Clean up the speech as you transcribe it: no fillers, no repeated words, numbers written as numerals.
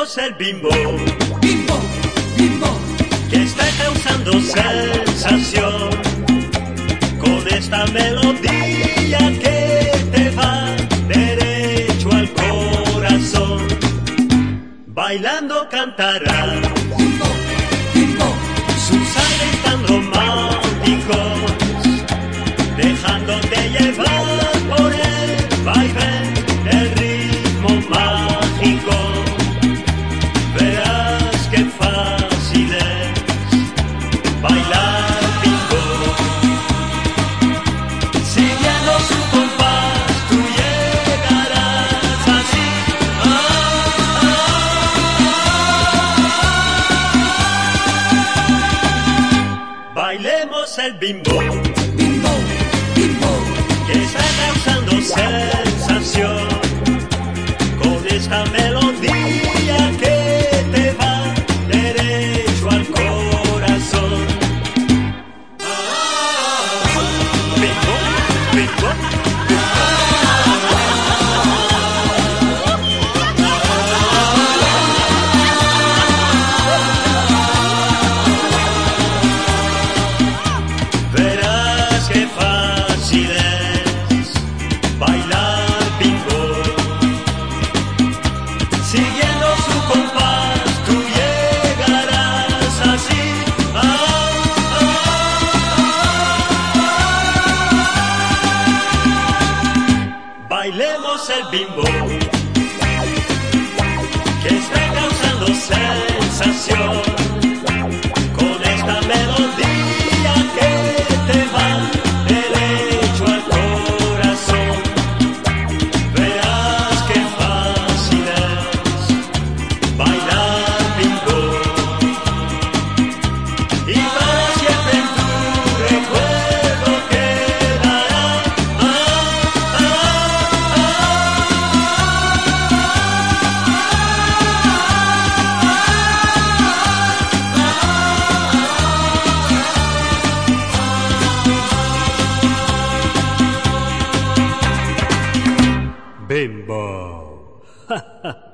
Bailemos el bimbo, Bimbo, bimbo, que está causando sensación, con esta melodía que te va derecho al corazón. Bailando cantará bimbo, bimbo, sus aires tan románticos, dejándote llevar por el vaivén del ritmo mágico. Verás qué fácil es bailar bimbo. Siguiendo su compás, tú llegarás así. Bailemos el bimbo, bimbo, bimbo, que está causando sensación, con esta melodía que te va derecho al corazón. Bimbo, bimbo, verás qué fácil es bailar bimbo. Siguiendo su compás, tú llegarás así. Bailemos el bimbo, que está causando sensación, con esta melodía que te va derecho al corazón. Verás qué fácil es bailar bimbo, y para siempre en tu recuerdo quedará. Bimbo.